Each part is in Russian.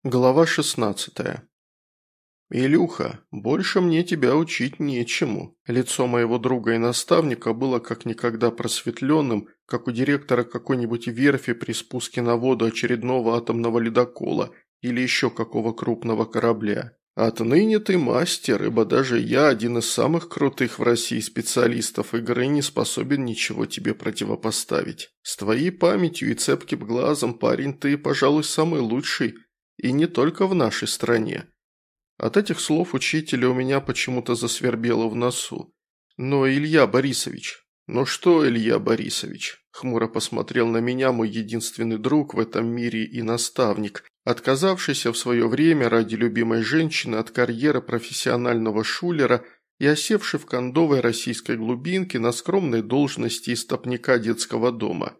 Глава 16. «Илюха, больше мне тебя учить нечему». Лицо моего друга и наставника было как никогда просветленным, как у директора какой-нибудь верфи при спуске на воду очередного атомного ледокола или еще какого крупного корабля. «Отныне ты мастер, ибо даже я, один из самых крутых в России специалистов игры, не способен ничего тебе противопоставить. С твоей памятью и цепким глазом, парень, ты, пожалуй, самый лучший. И не только в нашей стране». От этих слов учителя у меня почему-то засвербело в носу. «Но, Илья Борисович...» «Ну что, Илья Борисович?» – хмуро посмотрел на меня мой единственный друг в этом мире и наставник, отказавшийся в свое время ради любимой женщины от карьеры профессионального шулера и осевший в кондовой российской глубинке на скромной должности истопника детского дома.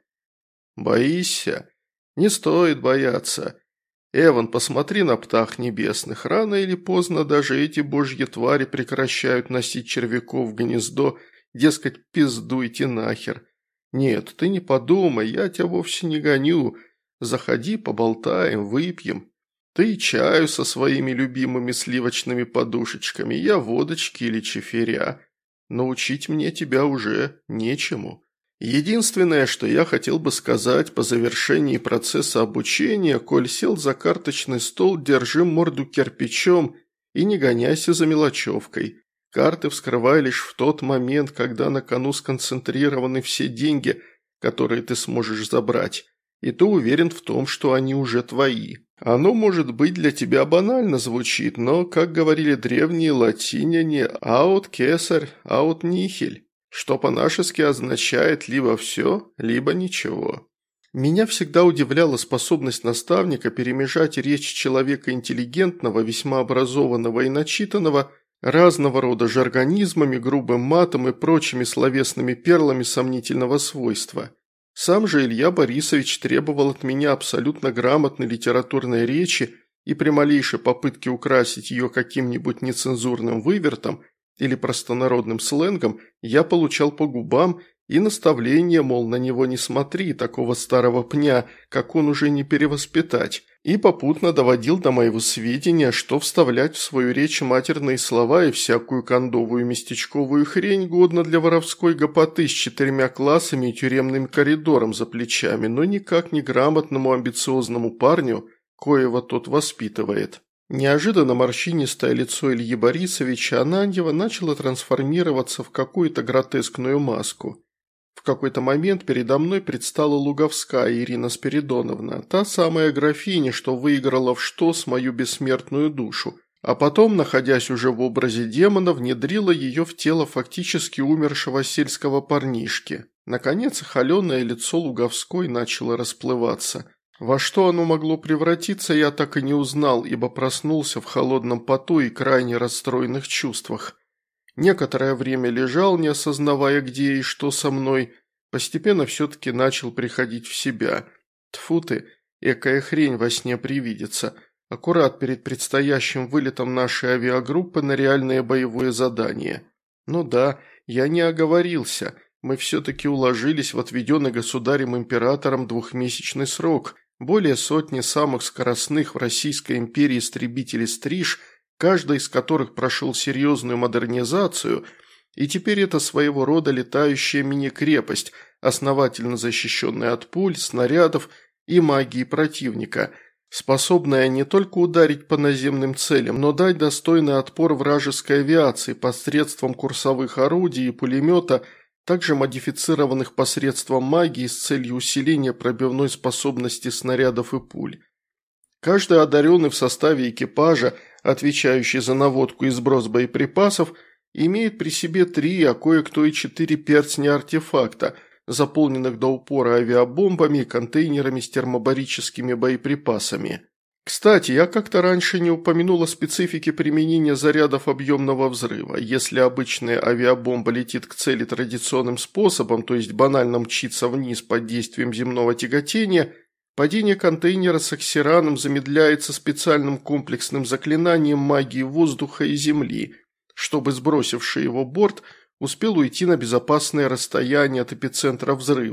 «Боишься? Не стоит бояться. Эван, посмотри на птах небесных. Рано или поздно даже эти божьи твари прекращают носить червяков в гнездо, дескать, пиздуйте нахер. Нет, ты не подумай, я тебя вовсе не гоню. Заходи, поболтаем, выпьем. Ты чаю со своими любимыми сливочными подушечками, я водочки или чефиря. Научить мне тебя уже нечему». Единственное, что я хотел бы сказать по завершении процесса обучения, коль сел за карточный стол, держи морду кирпичом и не гоняйся за мелочевкой. Карты вскрывай лишь в тот момент, когда на кону сконцентрированы все деньги, которые ты сможешь забрать, и ты уверен в том, что они уже твои. Оно, может быть, для тебя банально звучит, но, как говорили древние латиняне, «аут кесарь, аут нихель», что по-нашески означает либо все, либо ничего. Меня всегда удивляла способность наставника перемежать речь человека интеллигентного, весьма образованного и начитанного, разного рода жаргонизмами, грубым матом и прочими словесными перлами сомнительного свойства. Сам же Илья Борисович требовал от меня абсолютно грамотной литературной речи, и при малейшей попытке украсить ее каким-нибудь нецензурным вывертом или простонародным сленгом я получал по губам и наставление, мол, на него не смотри, такого старого пня, как он уже не перевоспитать, и попутно доводил до моего сведения, что вставлять в свою речь матерные слова и всякую кондовую местечковую хрень годно для воровской гопоты с 4 классами и тюремным коридором за плечами, но никак не грамотному амбициозному парню, коего тот воспитывает. Неожиданно морщинистое лицо Ильи Борисовича Ананьева начало трансформироваться в какую-то гротескную маску. В какой-то момент передо мной предстала Луговская Ирина Спиридоновна, та самая графиня, что выиграла в ШТОС мою бессмертную душу, а потом, находясь уже в образе демона, внедрила ее в тело фактически умершего сельского парнишки. Наконец, холеное лицо Луговской начало расплываться. Во что оно могло превратиться, я так и не узнал, ибо проснулся в холодном поту и крайне расстроенных чувствах. Некоторое время лежал, не осознавая, где и что со мной, постепенно все-таки начал приходить в себя. Тьфу ты, экая хрень во сне привидится, аккурат перед предстоящим вылетом нашей авиагруппы на реальное боевое задание. Ну да, я не оговорился, мы все-таки уложились в отведенный государем-императором 2-месячный срок. Более сотни самых скоростных в Российской империи истребителей «Стриж», каждый из которых прошел серьезную модернизацию, и теперь это своего рода летающая мини-крепость, основательно защищенная от пуль, снарядов и магии противника, способная не только ударить по наземным целям, но дать достойный отпор вражеской авиации посредством курсовых орудий и пулемета, также модифицированных посредством магии с целью усиления пробивной способности снарядов и пуль. Каждый одаренный в составе экипажа, отвечающий за наводку и сброс боеприпасов, имеет при себе 3, а кое-кто и 4 перстня артефакта, заполненных до упора авиабомбами и контейнерами с термобарическими боеприпасами. Кстати, я как-то раньше не упомянул о специфике применения зарядов объемного взрыва. Если обычная авиабомба летит к цели традиционным способом, то есть банально мчится вниз под действием земного тяготения, падение контейнера с оксираном замедляется специальным комплексным заклинанием магии воздуха и земли, чтобы сбросивший его борт успел уйти на безопасное расстояние от эпицентра взрыва.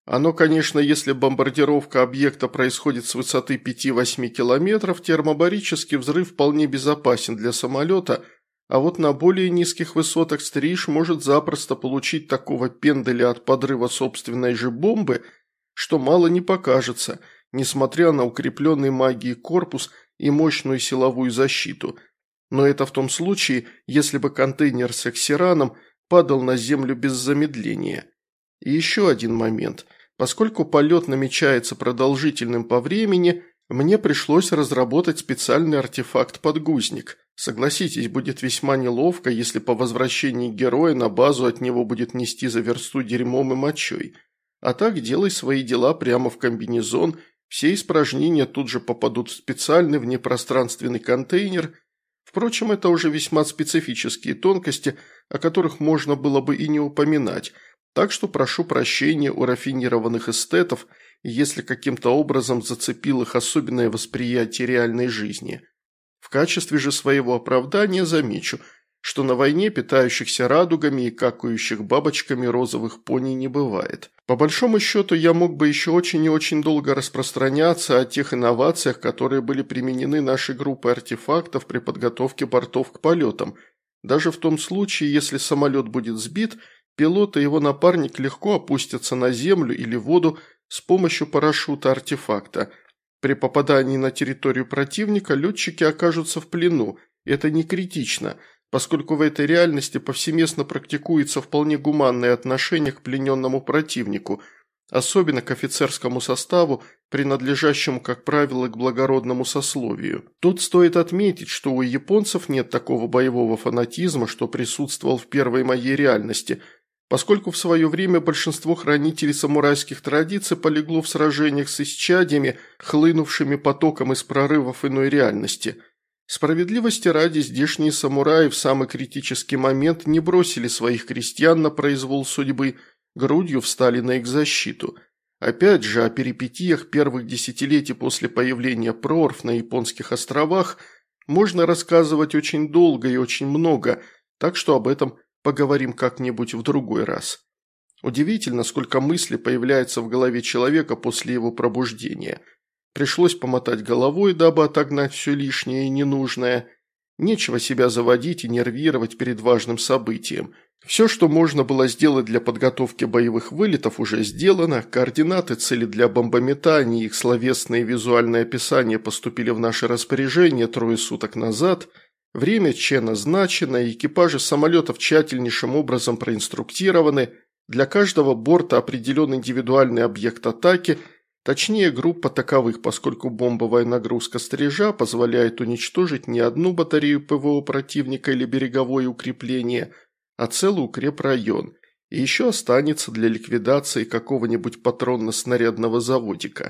Оно, конечно, если бомбардировка объекта происходит с высоты 5-8 километров, термобарический взрыв вполне безопасен для самолета, а вот на более низких высотах стриж может запросто получить такого пенделя от подрыва собственной же бомбы, что мало не покажется, несмотря на укрепленный магией корпус и мощную силовую защиту. Но это в том случае, если бы контейнер с эксираном падал на землю без замедления. И еще один момент. Поскольку полет намечается продолжительным по времени, мне пришлось разработать специальный артефакт-подгузник. Согласитесь, будет весьма неловко, если по возвращении героя на базу от него будет нести за версту дерьмом и мочой. А так делай свои дела прямо в комбинезон, все испражнения тут же попадут в специальный внепространственный контейнер. Впрочем, это уже весьма специфические тонкости, о которых можно было бы и не упоминать, так что прошу прощения у рафинированных эстетов, если каким-то образом зацепил их особенное восприятие реальной жизни. В качестве же своего оправдания замечу, что на войне питающихся радугами и какающих бабочками розовых пони не бывает. По большому счету, я мог бы еще очень и очень долго распространяться о тех инновациях, которые были применены нашей группой артефактов при подготовке бортов к полетам. Даже в том случае, если самолет будет сбит, пилот и его напарник легко опустятся на землю или воду с помощью парашюта-артефакта. При попадании на территорию противника летчики окажутся в плену. Это не критично, поскольку в этой реальности повсеместно практикуется вполне гуманное отношение к плененному противнику, особенно к офицерскому составу, принадлежащему, как правило, к благородному сословию. Тут стоит отметить, что у японцев нет такого боевого фанатизма, что присутствовал в первой моей реальности – поскольку в свое время большинство хранителей самурайских традиций полегло в сражениях с исчадьями, хлынувшими потоком из прорывов иной реальности. Справедливости ради, здешние самураи в самый критический момент не бросили своих крестьян на произвол судьбы, грудью встали на их защиту. Опять же, о перипетиях первых десятилетий после появления прорв на японских островах можно рассказывать очень долго и очень много, так что об этом поговорим как-нибудь в другой раз. Удивительно, сколько мыслей появляется в голове человека после его пробуждения. Пришлось помотать головой, дабы отогнать все лишнее и ненужное. Нечего себя заводить и нервировать перед важным событием. Все, что можно было сделать для подготовки боевых вылетов, уже сделано. Координаты, цели для бомбометания и их словесное и визуальное описание поступили в наше распоряжение 3 суток назад. Время ЧЭ назначено, экипажи самолетов тщательнейшим образом проинструктированы, для каждого борта определен индивидуальный объект атаки, точнее группа таковых, поскольку бомбовая нагрузка стрижа позволяет уничтожить не одну батарею ПВО противника или береговое укрепление, а целый укрепрайон, и еще останется для ликвидации какого-нибудь патронно-снарядного заводика.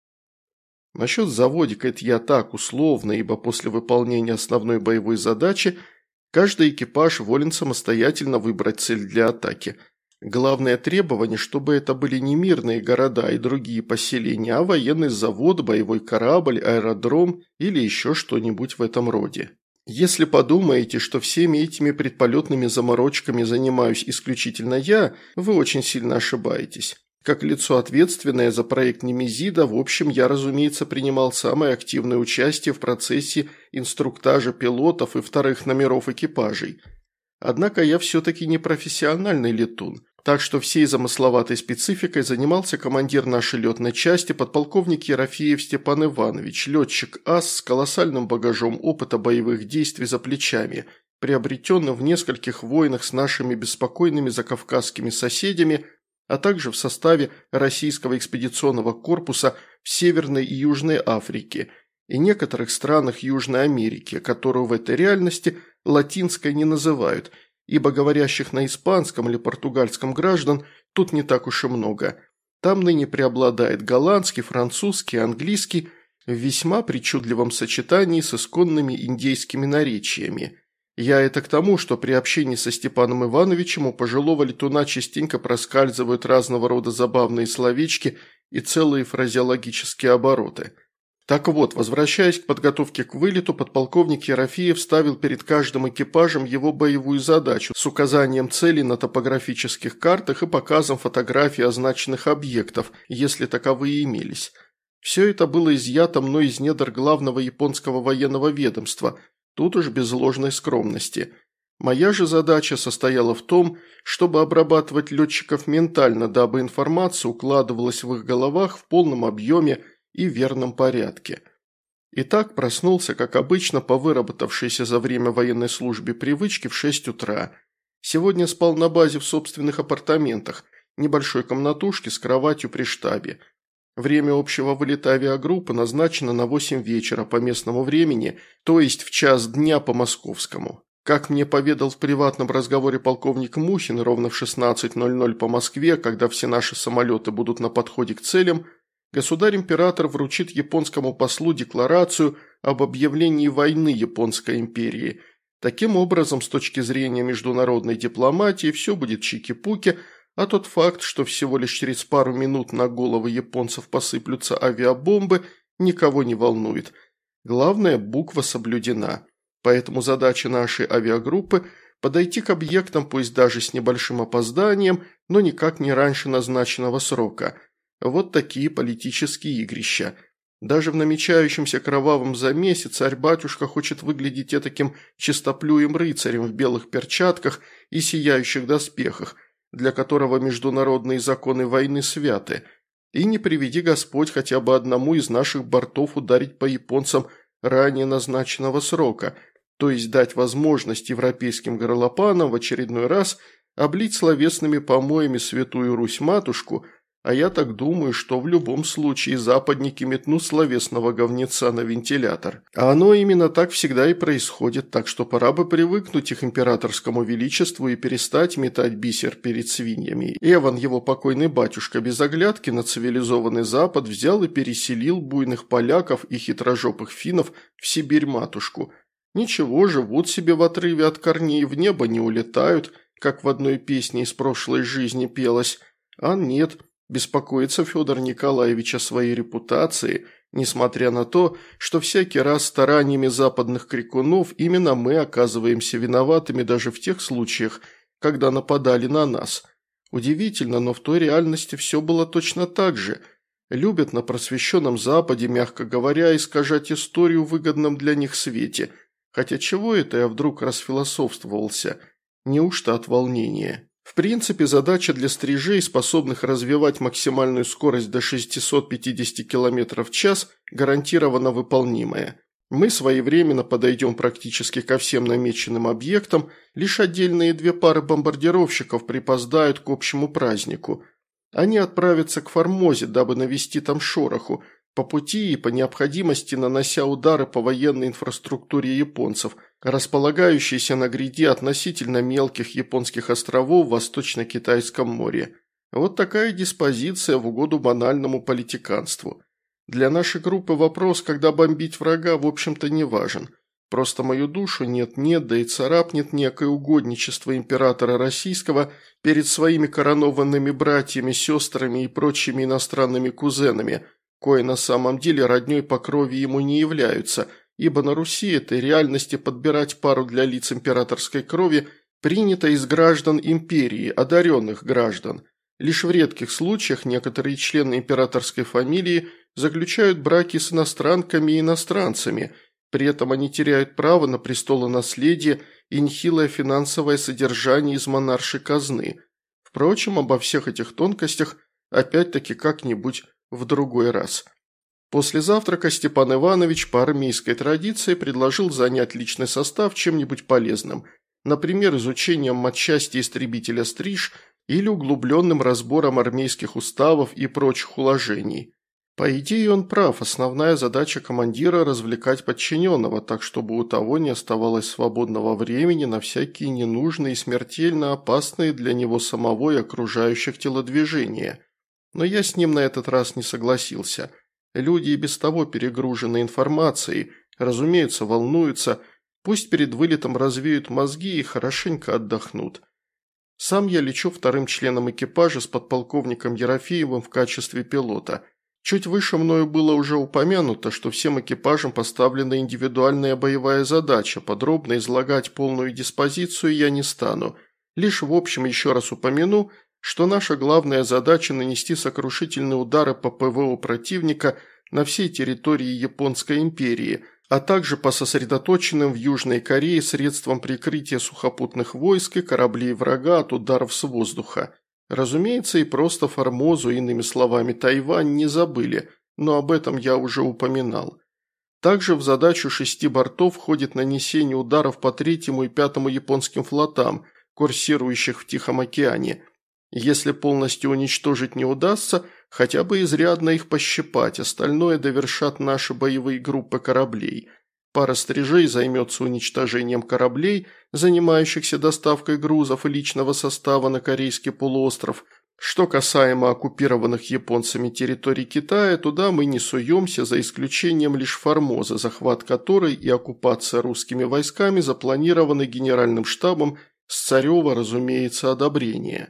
Насчет заводика это я так условно, ибо после выполнения основной боевой задачи каждый экипаж волен самостоятельно выбрать цель для атаки. Главное требование, чтобы это были не мирные города и другие поселения, а военный завод, боевой корабль, аэродром или еще что-нибудь в этом роде. Если подумаете, что всеми этими предполетными заморочками занимаюсь исключительно я, вы очень сильно ошибаетесь. Как лицо, ответственное за проект Немезида, в общем, я, разумеется, принимал самое активное участие в процессе инструктажа пилотов и вторых номеров экипажей. Однако я все-таки не профессиональный летун, так что всей замысловатой спецификой занимался командир нашей летной части, подполковник Ерофеев Степан Иванович, летчик-ас с колоссальным багажом опыта боевых действий за плечами, приобретенным в нескольких войнах с нашими беспокойными закавказскими соседями, а также в составе российского экспедиционного корпуса в Северной и Южной Африке и некоторых странах Южной Америки, которую в этой реальности латинской не называют, ибо говорящих на испанском или португальском граждан тут не так уж и много. Там ныне преобладает голландский, французский, английский в весьма причудливом сочетании с исконными индейскими наречиями. Я это к тому, что при общении со Степаном Ивановичем у пожилого летуна частенько проскальзывают разного рода забавные словечки и целые фразеологические обороты. Так вот, возвращаясь к подготовке к вылету, подполковник Ерофеев ставил перед каждым экипажем его боевую задачу с указанием целей на топографических картах и показом фотографий означенных объектов, если таковые имелись. Все это было изъято мной из недр главного японского военного ведомства, тут уж без ложной скромности. Моя же задача состояла в том, чтобы обрабатывать летчиков ментально, дабы информация укладывалась в их головах в полном объеме и верном порядке. Итак, проснулся, как обычно, по выработавшейся за время военной службы привычке в 6 утра. Сегодня спал на базе в собственных апартаментах, небольшой комнатушке с кроватью при штабе. Время общего вылета авиагруппы назначено на 8 вечера по местному времени, то есть в час дня по московскому. Как мне поведал в приватном разговоре полковник Мухин, ровно в 16:00 по Москве, когда все наши самолеты будут на подходе к целям, государь-император вручит японскому послу декларацию об объявлении войны Японской империи. Таким образом, с точки зрения международной дипломатии, все будет чики-пуки, а тот факт, что всего лишь через пару минут на головы японцев посыплются авиабомбы, никого не волнует. Главное, буква соблюдена. Поэтому задача нашей авиагруппы – подойти к объектам, пусть даже с небольшим опозданием, но никак не раньше назначенного срока. Вот такие политические игрища. Даже в намечающемся кровавом замесе царь-батюшка хочет выглядеть этаким чистоплюем рыцарем в белых перчатках и сияющих доспехах, для которого международные законы войны святы. И не приведи Господь хотя бы одному из наших бортов ударить по японцам ранее назначенного срока, то есть дать возможность европейским горлопанам в очередной раз облить словесными помоями святую Русь-матушку, а я так думаю, что в любом случае западники метнут словесного говнеца на вентилятор. А оно именно так всегда и происходит, так что пора бы привыкнуть их императорскому величеству и перестать метать бисер перед свиньями. Эван, его покойный батюшка, без оглядки на цивилизованный Запад взял и переселил буйных поляков и хитрожопых финнов в Сибирь-матушку. Ничего, живут себе в отрыве от корней, в небо не улетают, как в одной песне из прошлой жизни пелось. А нет, беспокоится Федор Николаевич о своей репутации, несмотря на то, что всякий раз стараниями западных крикунов именно мы оказываемся виноватыми даже в тех случаях, когда нападали на нас. Удивительно, но в той реальности все было точно так же. Любят на просвещенном Западе, мягко говоря, искажать историю в выгодном для них свете. Хотя чего это я вдруг расфилософствовался? Неужто от волнения? В принципе, задача для стрижей, способных развивать максимальную скорость до 650 км в час, гарантированно выполнимая. Мы своевременно подойдем практически ко всем намеченным объектам, лишь отдельные 2 пары бомбардировщиков припоздают к общему празднику. Они отправятся к Формозе, дабы навести там шороху, по пути и по необходимости нанося удары по военной инфраструктуре японцев, располагающейся на гряде относительно мелких японских островов в Восточно-Китайском море. Вот такая диспозиция в угоду банальному политиканству. Для нашей группы вопрос, когда бомбить врага, в общем-то не важен. Просто мою душу нет-нет, да и царапнет некое угодничество императора российского перед своими коронованными братьями, сестрами и прочими иностранными кузенами, кое на самом деле роднёй по крови ему не являются, ибо на Руси этой реальности подбирать пару для лиц императорской крови принято из граждан империи, одаренных граждан. Лишь в редких случаях некоторые члены императорской фамилии заключают браки с иностранками и иностранцами, при этом они теряют право на престолонаследие и нехилое финансовое содержание из монаршей казны. Впрочем, обо всех этих тонкостях опять-таки как-нибудь в другой раз. После завтрака Степан Иванович по армейской традиции предложил занять личный состав чем-нибудь полезным, например, изучением матчасти истребителя «Стриж» или углубленным разбором армейских уставов и прочих уложений. По идее он прав, основная задача командира – развлекать подчиненного, так чтобы у того не оставалось свободного времени на всякие ненужные и смертельно опасные для него самого и окружающих телодвижения. Но я с ним на этот раз не согласился. Люди и без того перегружены информацией, разумеется, волнуются, пусть перед вылетом развеют мозги и хорошенько отдохнут. Сам я лечу вторым членом экипажа с подполковником Ерофеевым в качестве пилота. Чуть выше мною было уже упомянуто, что всем экипажам поставлена индивидуальная боевая задача, подробно излагать полную диспозицию я не стану. Лишь в общем еще раз упомяну, что наша главная задача – нанести сокрушительные удары по ПВО противника на всей территории Японской империи, а также по сосредоточенным в Южной Корее средствам прикрытия сухопутных войск и кораблей врага от ударов с воздуха. Разумеется, и просто Формозу, иными словами Тайвань, не забыли, но об этом я уже упоминал. Также в задачу 6 бортов входит нанесение ударов по 3-му и 5-му японским флотам, курсирующих в Тихом океане. Если полностью уничтожить не удастся, хотя бы изрядно их пощипать, остальное довершат наши боевые группы кораблей. Пара стрижей займется уничтожением кораблей, занимающихся доставкой грузов и личного состава на Корейский полуостров. Что касаемо оккупированных японцами территорий Китая, туда мы не суемся, за исключением лишь Формозы, захват которой и оккупация русскими войсками запланированы Генеральным штабом с Царева, разумеется, одобрение.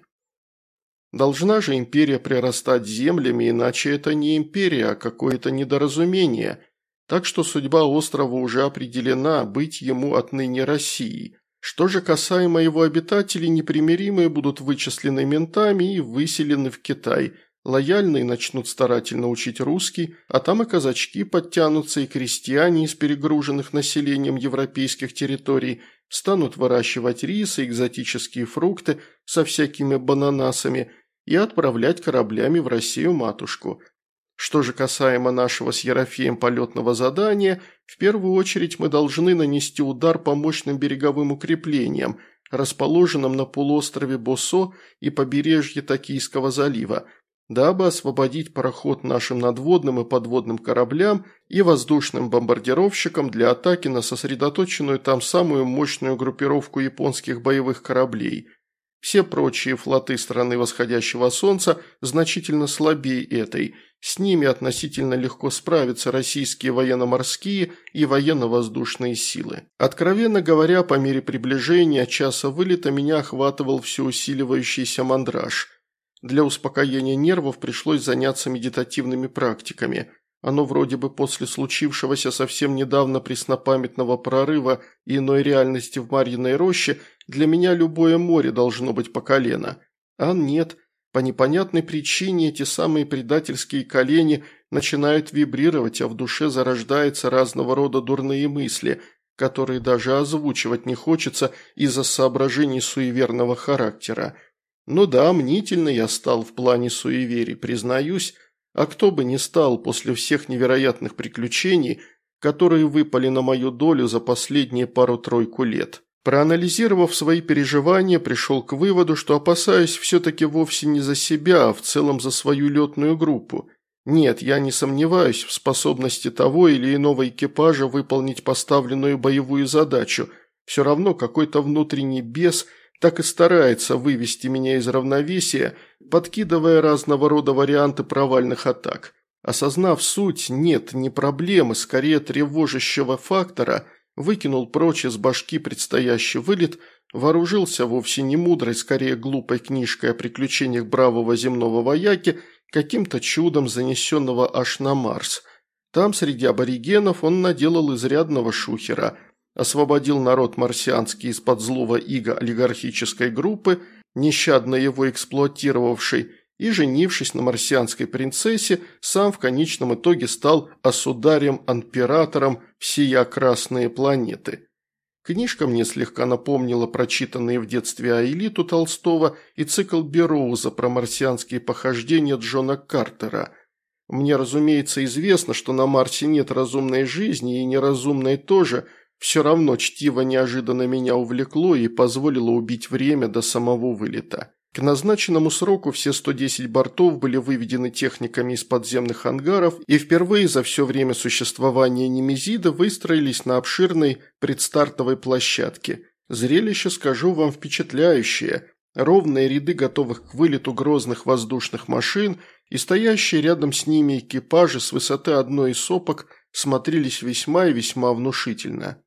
Должна же империя прирастать землями, иначе это не империя, а какое-то недоразумение. Так что судьба острова уже определена, быть ему отныне Россией. Что же касаемо его обитателей, непримиримые будут вычислены ментами и выселены в Китай. Лояльные начнут старательно учить русский, а там и казачки подтянутся, и крестьяне из перегруженных населением европейских территорий станут выращивать рис и экзотические фрукты со всякими бананасами и отправлять кораблями в Россию-матушку. Что же касаемо нашего с Ерофеем полетного задания, в первую очередь мы должны нанести удар по мощным береговым укреплениям, расположенным на полуострове Босо и побережье Токийского залива, дабы освободить пароход нашим надводным и подводным кораблям и воздушным бомбардировщикам для атаки на сосредоточенную там самую мощную группировку японских боевых кораблей. Все прочие флоты страны восходящего солнца значительно слабее этой. С ними относительно легко справятся российские военно-морские и военно-воздушные силы. Откровенно говоря, по мере приближения часа вылета меня охватывал все усиливающийся мандраж. Для успокоения нервов пришлось заняться медитативными практиками. Оно вроде бы после случившегося совсем недавно преснопамятного прорыва и иной реальности в Марьиной роще для меня любое море должно быть по колено. А нет, по непонятной причине эти самые предательские колени начинают вибрировать, а в душе зарождаются разного рода дурные мысли, которые даже озвучивать не хочется из-за соображений суеверного характера. Ну да, мнительный я стал в плане суеверий, признаюсь, а кто бы не стал после всех невероятных приключений, которые выпали на мою долю за последние пару-тройку лет. Проанализировав свои переживания, пришел к выводу, что опасаюсь все-таки вовсе не за себя, а в целом за свою летную группу. Нет, я не сомневаюсь в способности того или иного экипажа выполнить поставленную боевую задачу. Все равно какой-то внутренний бес так и старается вывести меня из равновесия, подкидывая разного рода варианты провальных атак. Осознав суть, нет, не проблемы, скорее тревожащего фактора, выкинул прочь из башки предстоящий вылет, вооружился вовсе не мудрой, скорее глупой книжкой о приключениях бравого земного вояки, каким-то чудом занесенного аж на Марс. Там среди аборигенов он наделал изрядного шухера, освободил народ марсианский из-под злого ига олигархической группы, нещадно его эксплуатировавшей, и, женившись на марсианской принцессе, сам в конечном итоге стал осударем-императором всея красные планеты. Книжка мне слегка напомнила прочитанные в детстве Аэлиту Толстого и цикл Берроуза про марсианские похождения Джона Картера. Мне, разумеется, известно, что на Марсе нет разумной жизни и неразумной тоже, все равно чтиво неожиданно меня увлекло и позволило убить время до самого вылета. К назначенному сроку все 110 бортов были выведены техниками из подземных ангаров и впервые за все время существования Немезида выстроились на обширной предстартовой площадке. Зрелище, скажу вам, впечатляющее. Ровные ряды готовых к вылету грозных воздушных машин и стоящие рядом с ними экипажи с высоты одной из сопок смотрелись весьма и весьма внушительно.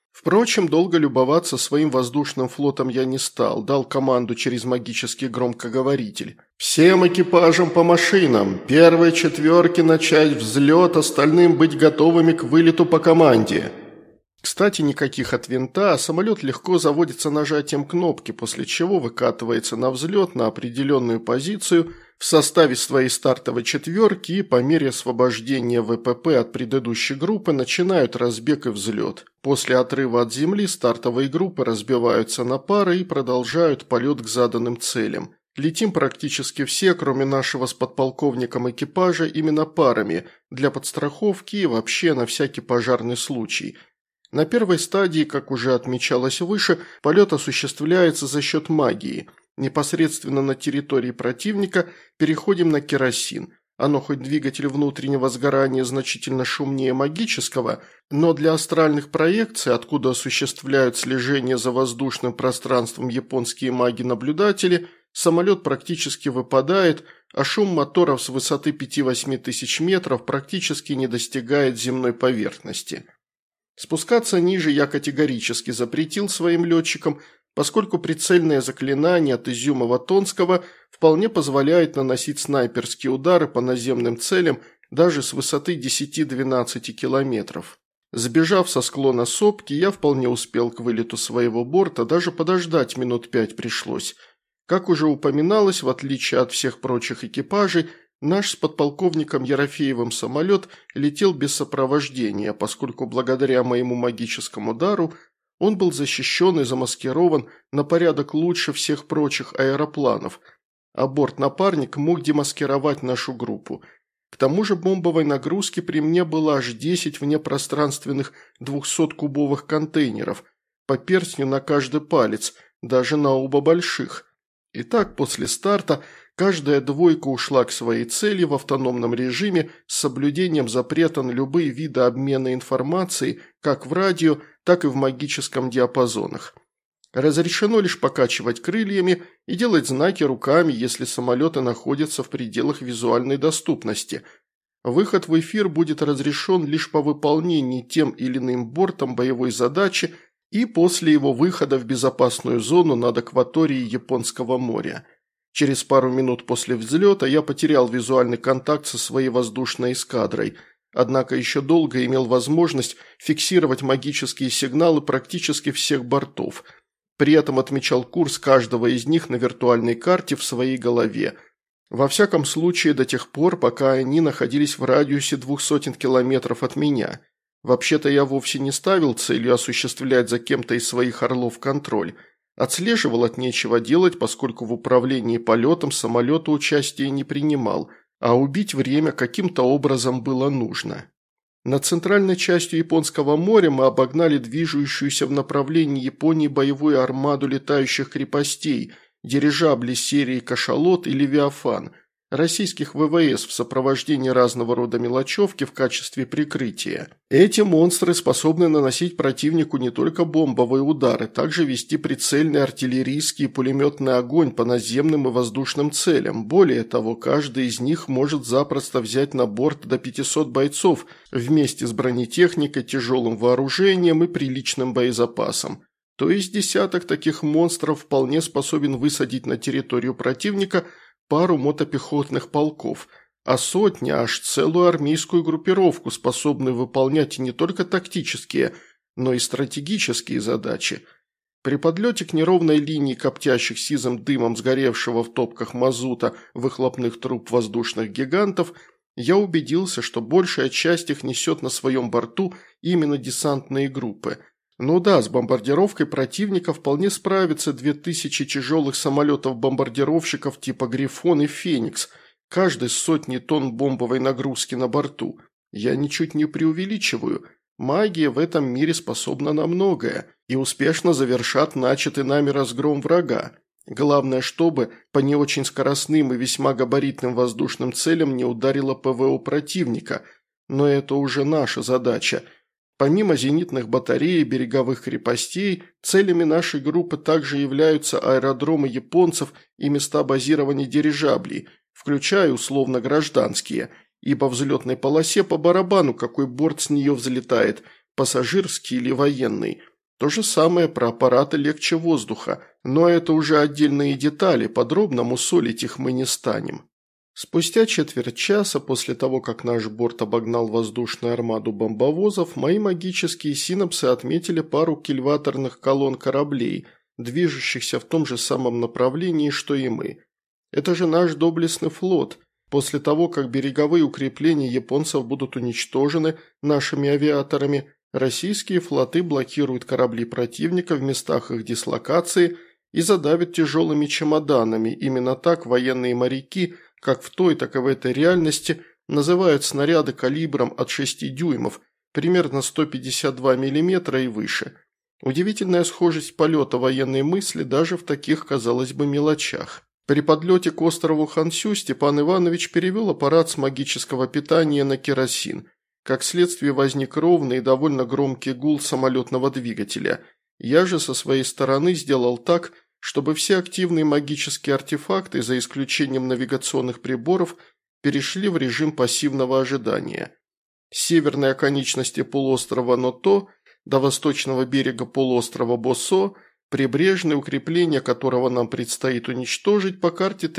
Впрочем, долго любоваться своим воздушным флотом я не стал, дал команду через магический громкоговоритель. «Всем экипажам по машинам! Первой четверке начать взлет, остальным быть готовыми к вылету по команде!» Кстати, никаких от винта, а самолет легко заводится нажатием кнопки, после чего выкатывается на взлет на определенную позицию в составе своей стартовой четверки и по мере освобождения ВПП от предыдущей группы начинают разбег и взлет. После отрыва от земли стартовые группы разбиваются на пары и продолжают полет к заданным целям. Летим практически все, кроме нашего с подполковником экипажа, именно парами, для подстраховки и вообще на всякий пожарный случай – на первой стадии, как уже отмечалось выше, полет осуществляется за счет магии. Непосредственно на территории противника переходим на керосин. Оно хоть двигатель внутреннего сгорания значительно шумнее магического, но для астральных проекций, откуда осуществляют слежение за воздушным пространством японские маги-наблюдатели, самолет практически выпадает, а шум моторов с высоты 5-8 тысяч метров практически не достигает земной поверхности. Спускаться ниже я категорически запретил своим летчикам, поскольку прицельное заклинание от Изюмова-Тонского вполне позволяет наносить снайперские удары по наземным целям даже с высоты 10-12 километров. Сбежав со склона сопки, я вполне успел к вылету своего борта, даже подождать минут 5 пришлось. Как уже упоминалось, в отличие от всех прочих экипажей, наш с подполковником Ерофеевым самолет летел без сопровождения, поскольку благодаря моему магическому дару он был защищен и замаскирован на порядок лучше всех прочих аэропланов, а борт-напарник мог демаскировать нашу группу. К тому же бомбовой нагрузки при мне было аж 10 внепространственных 200-кубовых контейнеров, по перстню на каждый палец, даже на оба больших. Итак, после старта каждая двойка ушла к своей цели в автономном режиме с соблюдением запрета на любые виды обмена информацией как в радио, так и в магическом диапазонах. Разрешено лишь покачивать крыльями и делать знаки руками, если самолеты находятся в пределах визуальной доступности. Выход в эфир будет разрешен лишь по выполнении тем или иным бортом боевой задачи и после его выхода в безопасную зону над акваторией Японского моря. Через пару минут после взлета я потерял визуальный контакт со своей воздушной эскадрой, однако еще долго имел возможность фиксировать магические сигналы практически всех бортов. При этом отмечал курс каждого из них на виртуальной карте в своей голове. Во всяком случае до тех пор, пока они находились в радиусе 200 километров от меня. Вообще-то я вовсе не ставил целью осуществлять за кем-то из своих орлов контроль. Отслеживал от нечего делать, поскольку в управлении полетом самолета участия не принимал, а убить время каким-то образом было нужно. Над центральной частью Японского моря мы обогнали движущуюся в направлении Японии боевую армаду летающих крепостей, дирижабли серии «Кашалот» и «Левиафан», российских ВВС в сопровождении разного рода мелочевки в качестве прикрытия. Эти монстры способны наносить противнику не только бомбовые удары, также вести прицельный артиллерийский и пулеметный огонь по наземным и воздушным целям. Более того, каждый из них может запросто взять на борт до 500 бойцов вместе с бронетехникой, тяжелым вооружением и приличным боезапасом. То есть десяток таких монстров вполне способен высадить на территорию противника пару мотопехотных полков, а сотня аж целую армейскую группировку, способную выполнять не только тактические, но и стратегические задачи. При подлете к неровной линии коптящих сизым дымом сгоревшего в топках мазута выхлопных труб воздушных гигантов я убедился, что большая часть их несет на своем борту именно десантные группы. Ну да, с бомбардировкой противника вполне справятся 2000 тяжелых самолетов-бомбардировщиков типа «Грифон» и «Феникс», каждый с сотней тонн бомбовой нагрузки на борту. Я ничуть не преувеличиваю. Магия в этом мире способна на многое и успешно завершат начатый нами разгром врага. Главное, чтобы по не очень скоростным и весьма габаритным воздушным целям не ударило ПВО противника, но это уже наша задача. Помимо зенитных батарей и береговых крепостей, целями нашей группы также являются аэродромы японцев и места базирования дирижаблей, включая условно гражданские, ибо в взлетной полосе по барабану какой борт с нее взлетает, пассажирский или военный. То же самое про аппараты легче воздуха, но это уже отдельные детали, подробно мусолить их мы не станем. Спустя четверть часа после того, как наш борт обогнал воздушную армаду бомбовозов, мои магические синапсы отметили пару кильваторных колонн кораблей, движущихся в том же самом направлении, что и мы. Это же наш доблестный флот. После того, как береговые укрепления японцев будут уничтожены нашими авиаторами, российские флоты блокируют корабли противника в местах их дислокации и задавят тяжелыми чемоданами. Именно так военные моряки – как в той, так и в этой реальности, называют снаряды калибром от 6 дюймов, примерно 152 мм и выше. Удивительная схожесть полета военной мысли даже в таких, казалось бы, мелочах. При подлете к острову Хансю Степан Иванович перевел аппарат с магического питания на керосин. Как следствие возник ровный и довольно громкий гул самолетного двигателя. Я же со своей стороны сделал так, чтобы все активные магические артефакты, за исключением навигационных приборов, перешли в режим пассивного ожидания. С северной оконечности полуострова Ното до восточного берега полуострова Босо, прибрежное укрепление которого нам предстоит уничтожить, по карте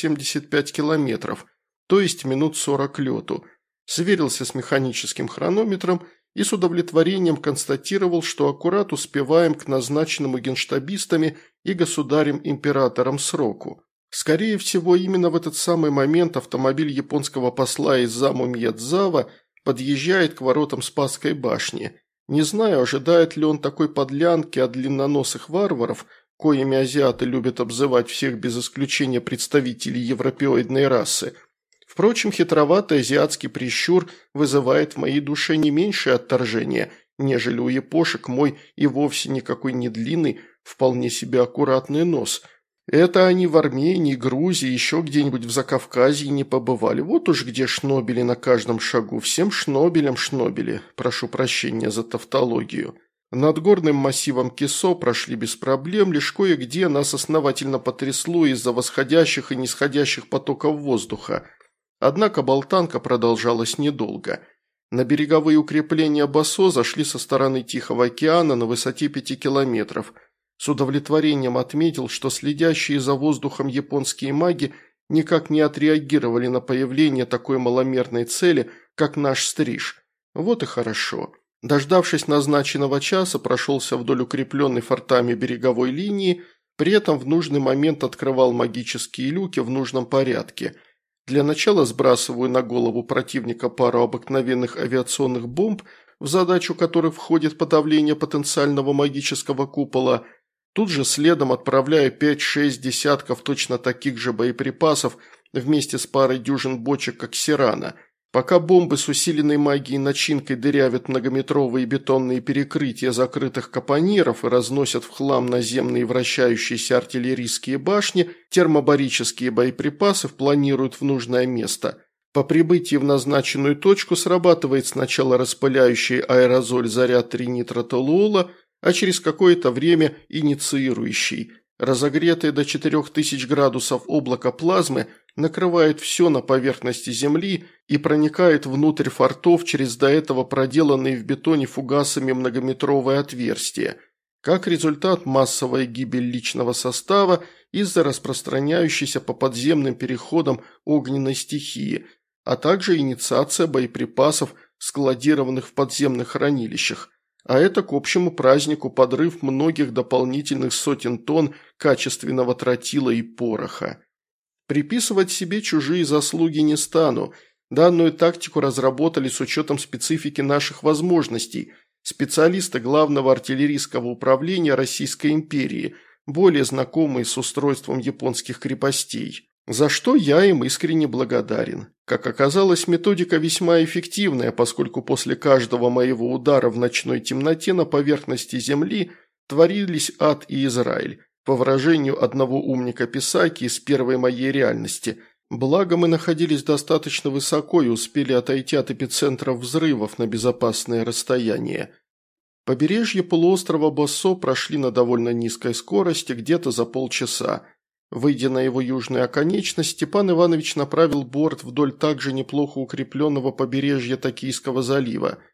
375 километров, то есть минут 40 к лету. Сверился с механическим хронометром и с удовлетворением констатировал, что аккурат успеваем к назначенному генштабистами и государем-императором сроку. Скорее всего, именно в этот самый момент автомобиль японского посла из Заму-Мьядзава подъезжает к воротам Спасской башни. Не знаю, ожидает ли он такой подлянки от длинноносых варваров, коими азиаты любят обзывать всех без исключения представителей европеоидной расы. Впрочем, хитроватый азиатский прищур вызывает в моей душе не меньшее отторжение, нежели у япошек мой и вовсе никакой не длинный, вполне себе аккуратный нос. Это они в Армении, Грузии, еще где-нибудь в Закавказье не побывали. Вот уж где шнобели на каждом шагу. Всем шнобелям шнобели. Прошу прощения за тавтологию. Над горным массивом Кисо прошли без проблем, лишь кое-где нас основательно потрясло из-за восходящих и нисходящих потоков воздуха. Однако болтанка продолжалась недолго. На береговые укрепления Босо зашли со стороны Тихого океана на высоте 5 километров. С удовлетворением отметил, что следящие за воздухом японские маги никак не отреагировали на появление такой маломерной цели, как наш стриж. Вот и хорошо. Дождавшись назначенного часа, прошелся вдоль укрепленной фортами береговой линии, при этом в нужный момент открывал магические люки в нужном порядке – Для начала сбрасываю на голову противника пару обыкновенных авиационных бомб, в задачу которых входит подавление потенциального магического купола. Тут же следом отправляю 5-6 десятков точно таких же боеприпасов вместе с парой дюжин бочек коксирана. Пока бомбы с усиленной магией начинкой дырявят многометровые бетонные перекрытия закрытых капониров и разносят в хлам наземные вращающиеся артиллерийские башни, термобарические боеприпасы планируют в нужное место. По прибытии в назначенную точку срабатывает сначала распыляющий аэрозоль заряд тринитротолуола, а через какое-то время инициирующий. Разогретое до 4000 градусов облако плазмы накрывает все на поверхности Земли и проникает внутрь фортов через до этого проделанные в бетоне фугасами многометровые отверстия. Как результат, массовая гибель личного состава из-за распространяющейся по подземным переходам огненной стихии, а также инициация боеприпасов, складированных в подземных хранилищах. А это к общему празднику подрыв многих дополнительных сотен тонн качественного тротила и пороха. Приписывать себе чужие заслуги не стану. Данную тактику разработали с учетом специфики наших возможностей. Специалисты Главного артиллерийского управления Российской империи, более знакомые с устройством японских крепостей. За что я им искренне благодарен. Как оказалось, методика весьма эффективная, поскольку после каждого моего удара в ночной темноте на поверхности Земли творились ад и Израиль, по выражению одного умника Писаки из первой моей реальности. Благо мы находились достаточно высоко и успели отойти от эпицентров взрывов на безопасное расстояние. Побережье полуострова Босо прошли на довольно низкой скорости, где-то за полчаса. Выйдя на его южную оконечность, Степан Иванович направил борт вдоль также неплохо укрепленного побережья Токийского залива. В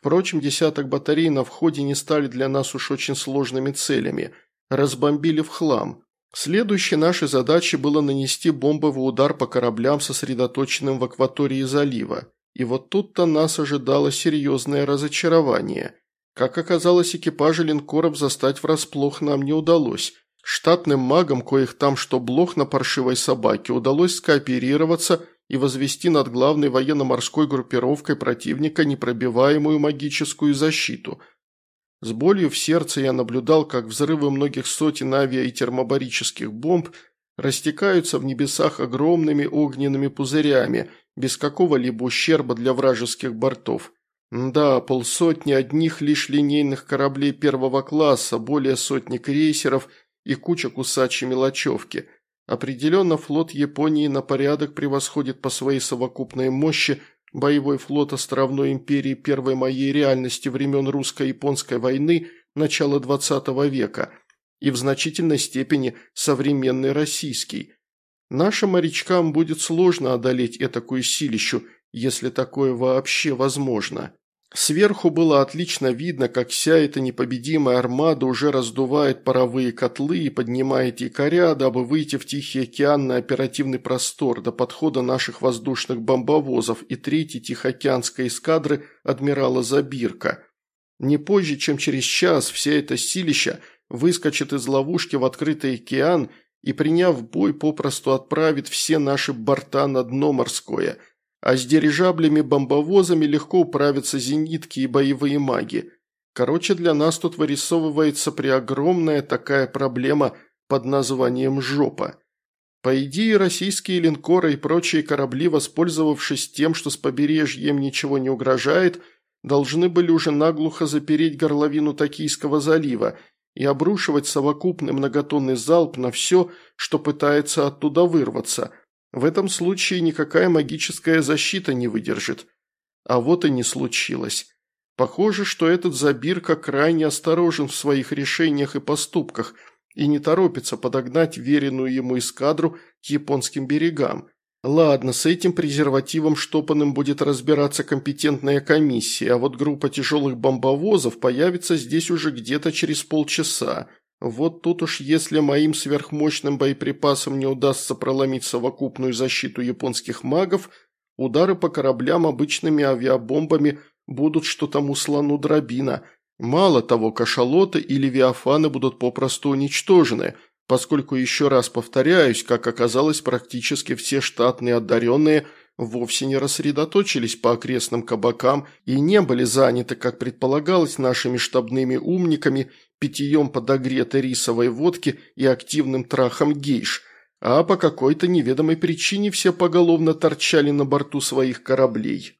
Впрочем, десяток батарей на входе не стали для нас уж очень сложными целями. Разбомбили в хлам. Следующей нашей задачей было нанести бомбовый удар по кораблям, сосредоточенным в акватории залива. И вот тут-то нас ожидало серьезное разочарование. Как оказалось, экипажи линкоров застать врасплох нам не удалось. Штатным магам, коих там что блох на паршивой собаке, удалось скооперироваться и возвести над главной военно-морской группировкой противника непробиваемую магическую защиту. С болью в сердце я наблюдал, как взрывы многих сотен авиа- и термобарических бомб растекаются в небесах огромными огненными пузырями, без какого-либо ущерба для вражеских бортов. Да, полсотни одних лишь линейных кораблей первого класса, более сотни крейсеров и куча кусачей мелочевки. Определенно флот Японии на порядок превосходит по своей совокупной мощи боевой флот островной империи первой моей реальности времен русско-японской войны начала XX века и в значительной степени современный российский. Нашим морячкам будет сложно одолеть этакую силищу, если такое вообще возможно. Сверху было отлично видно, как вся эта непобедимая армада уже раздувает паровые котлы и поднимает якоря, дабы выйти в Тихий океан на оперативный простор до подхода наших воздушных бомбовозов и третьей Тихоокеанской эскадры адмирала Забирка. Не позже, чем через час, вся эта силища выскочит из ловушки в открытый океан и, приняв бой, попросту отправит все наши борта на дно морское – а с дирижаблями-бомбовозами легко управятся зенитки и боевые маги. Короче, для нас тут вырисовывается преогромная такая проблема под названием «жопа». По идее, российские линкоры и прочие корабли, воспользовавшись тем, что с побережья им ничего не угрожает, должны были уже наглухо запереть горловину Токийского залива и обрушивать совокупный многотонный залп на все, что пытается оттуда вырваться – в этом случае никакая магическая защита не выдержит. А вот и не случилось. Похоже, что этот Забирка крайне осторожен в своих решениях и поступках и не торопится подогнать веренную ему эскадру к японским берегам. Ладно, с этим презервативом штопанным будет разбираться компетентная комиссия, а вот группа тяжелых бомбовозов появится здесь уже где-то через полчаса. Вот тут уж если моим сверхмощным боеприпасам не удастся проломить совокупную защиту японских магов, удары по кораблям обычными авиабомбами будут что тому слону дробина. Мало того, кашалоты и левиафаны будут попросту уничтожены, поскольку, еще раз повторяюсь, как оказалось, практически все штатные одаренные вовсе не рассредоточились по окрестным кабакам и не были заняты, как предполагалось, нашими штабными умниками, питьем подогретой рисовой водки и активным трахом гейш, а по какой-то неведомой причине все поголовно торчали на борту своих кораблей.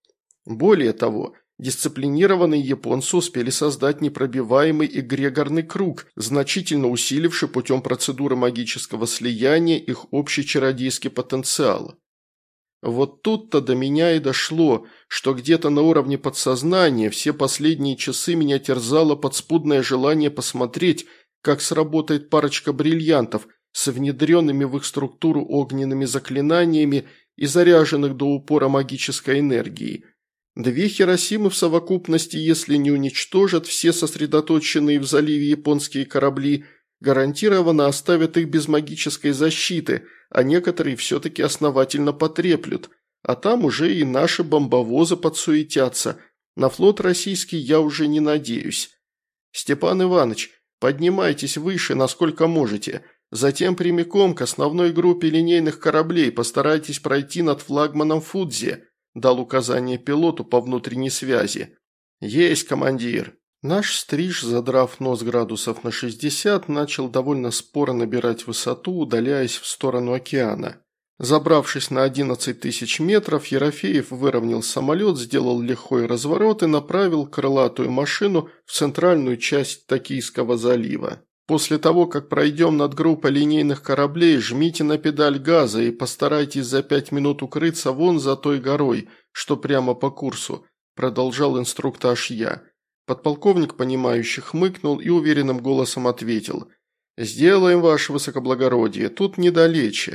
Более того, дисциплинированные японцы успели создать непробиваемый эгрегорный круг, значительно усиливший путем процедуры магического слияния их общий чародейский потенциал. Вот тут-то до меня и дошло, что где-то на уровне подсознания все последние часы меня терзало подспудное желание посмотреть, как сработает парочка бриллиантов с внедренными в их структуру огненными заклинаниями и заряженных до упора магической энергией. Две Хиросимы в совокупности, если не уничтожат все сосредоточенные в заливе японские корабли, гарантированно оставят их без магической защиты, а некоторые все-таки основательно потреплют, а там уже и наши бомбовозы подсуетятся. На флот российский я уже не надеюсь. Степан Иванович, поднимайтесь выше, насколько можете, затем прямиком к основной группе линейных кораблей постарайтесь пройти над флагманом Фудзи, дал указание пилоту по внутренней связи. Есть, командир. Наш стриж, задрав нос градусов на 60, начал довольно споро набирать высоту, удаляясь в сторону океана. Забравшись на 11 тысяч метров, Ерофеев выровнял самолет, сделал лихой разворот и направил крылатую машину в центральную часть Токийского залива. После того, как пройдем над группой линейных кораблей, жмите на педаль газа и постарайтесь за 5 минут укрыться вон за той горой, что прямо по курсу, продолжал инструктаж я. Подполковник, понимающе хмыкнул и уверенным голосом ответил: «Сделаем, ваше высокоблагородие, тут недалече».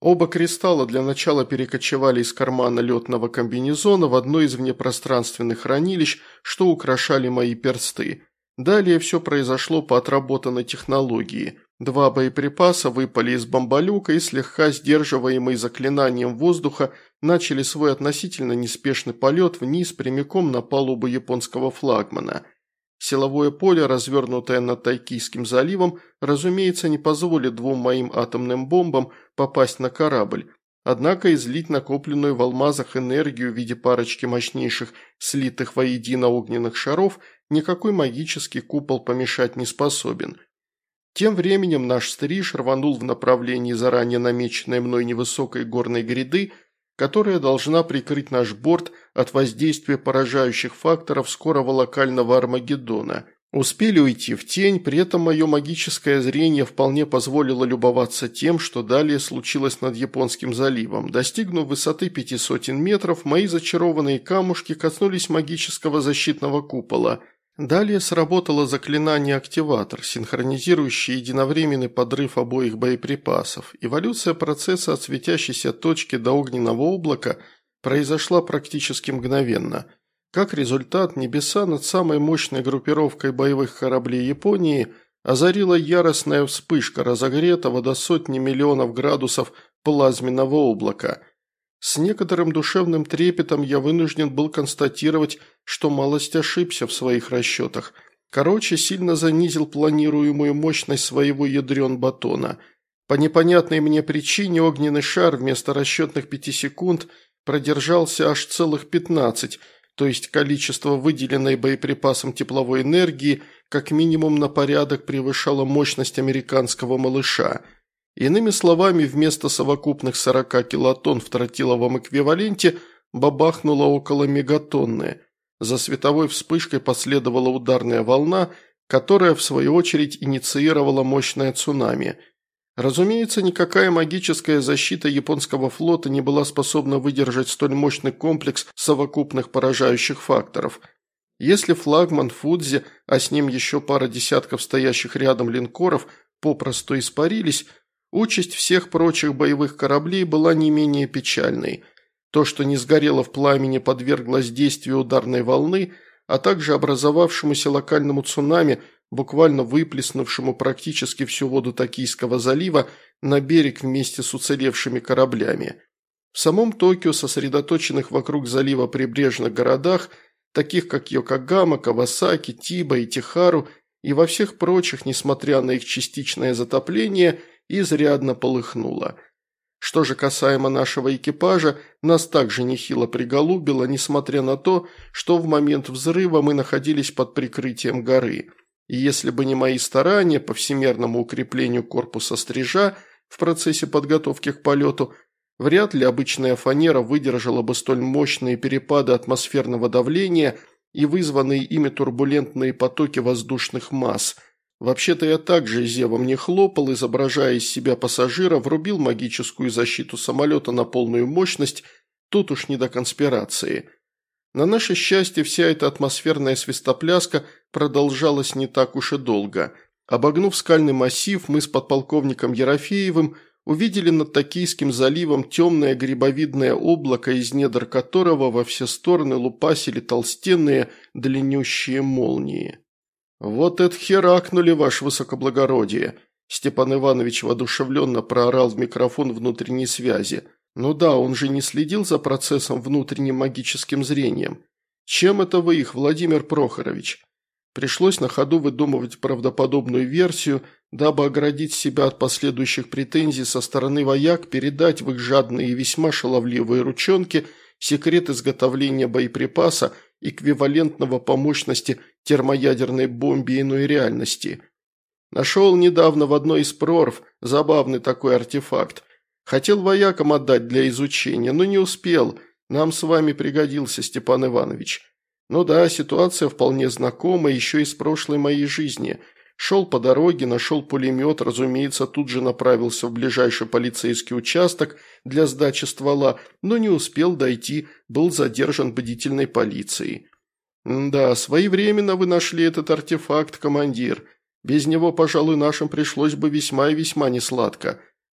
Оба кристалла для начала перекочевали из кармана летного комбинезона в одно из внепространственных хранилищ, что украшали мои персты. Далее все произошло по отработанной технологии. 2 боеприпаса выпали из бомболюка и, слегка сдерживаемые заклинанием воздуха, начали свой относительно неспешный полет вниз прямиком на палубу японского флагмана. Силовое поле, развернутое над Токийским заливом, разумеется, не позволит 2 моим атомным бомбам попасть на корабль, однако излить накопленную в алмазах энергию в виде парочки мощнейших слитых воедино огненных шаров никакой магический купол помешать не способен. Тем временем наш стриж рванул в направлении заранее намеченной мной невысокой горной гряды, которая должна прикрыть наш борт от воздействия поражающих факторов скорого локального Армагеддона. Успели уйти в тень, при этом мое магическое зрение вполне позволило любоваться тем, что далее случилось над Японским заливом. Достигнув высоты 500 метров, мои зачарованные камушки коснулись магического защитного купола. Далее сработало заклинание-активатор, синхронизирующий единовременный подрыв обоих боеприпасов. Эволюция процесса от светящейся точки до огненного облака произошла практически мгновенно. Как результат, небеса над самой мощной группировкой боевых кораблей Японии озарила яростная вспышка разогретого до сотни миллионов градусов плазменного облака. С некоторым душевным трепетом я вынужден был констатировать, что малость ошибся в своих расчетах. Короче, сильно занизил планируемую мощность своего ядрен-батона. По непонятной мне причине огненный шар вместо расчетных 5 секунд продержался аж целых 15, то есть количество выделенной боеприпасом тепловой энергии как минимум на порядок превышало мощность американского малыша. Иными словами, вместо совокупных 40 килотонн в тротиловом эквиваленте бабахнуло около мегатонны. За световой вспышкой последовала ударная волна, которая, в свою очередь, инициировала мощное цунами. Разумеется, никакая магическая защита японского флота не была способна выдержать столь мощный комплекс совокупных поражающих факторов. Если флагман Фудзи, а с ним еще пара десятков стоящих рядом линкоров, попросту испарились, участь всех прочих боевых кораблей была не менее печальной. То, что не сгорело в пламени, подверглось действию ударной волны, а также образовавшемуся локальному цунами, буквально выплеснувшему практически всю воду Токийского залива на берег вместе с уцелевшими кораблями. В самом Токио, сосредоточенных вокруг залива прибрежных городах, таких как Йокогама, Кавасаки, Тиба и Тихару, и во всех прочих, несмотря на их частичное затопление, изрядно полыхнуло. Что же касаемо нашего экипажа, нас также нехило приголубило, несмотря на то, что в момент взрыва мы находились под прикрытием горы. И если бы не мои старания по всемерному укреплению корпуса стрижа в процессе подготовки к полету, вряд ли обычная фанера выдержала бы столь мощные перепады атмосферного давления и вызванные ими турбулентные потоки воздушных масс. Вообще-то я также зевом не хлопал, изображая из себя пассажира, врубил магическую защиту самолета на полную мощность, тут уж не до конспирации. На наше счастье, вся эта атмосферная свистопляска продолжалась не так уж и долго. Обогнув скальный массив, мы с подполковником Ерофеевым увидели над Токийским заливом темное грибовидное облако, из недр которого во все стороны лупасили толстенные длиннющие молнии. «Вот это херакнули, ваше высокоблагородие!» Степан Иванович воодушевленно проорал в микрофон внутренней связи. «Ну да, он же не следил за процессом внутренним магическим зрением. Чем это вы их, Владимир Прохорович?» Пришлось на ходу выдумывать правдоподобную версию, дабы оградить себя от последующих претензий со стороны вояк, передать в их жадные и весьма шаловливые ручонки секрет изготовления боеприпаса, эквивалентного по мощности термоядерной бомбе иной реальности. Нашел недавно в одной из прорв забавный такой артефакт. Хотел воякам отдать для изучения, но не успел. Нам с вами пригодился, Степан Иванович. Ну да, ситуация вполне знакома еще из прошлой моей жизни. Шел по дороге, нашел пулемет, разумеется, тут же направился в ближайший полицейский участок для сдачи ствола, но не успел дойти, был задержан бдительной полицией. Да, своевременно вы нашли этот артефакт, командир. Без него, пожалуй, нашим пришлось бы весьма и весьма несладко.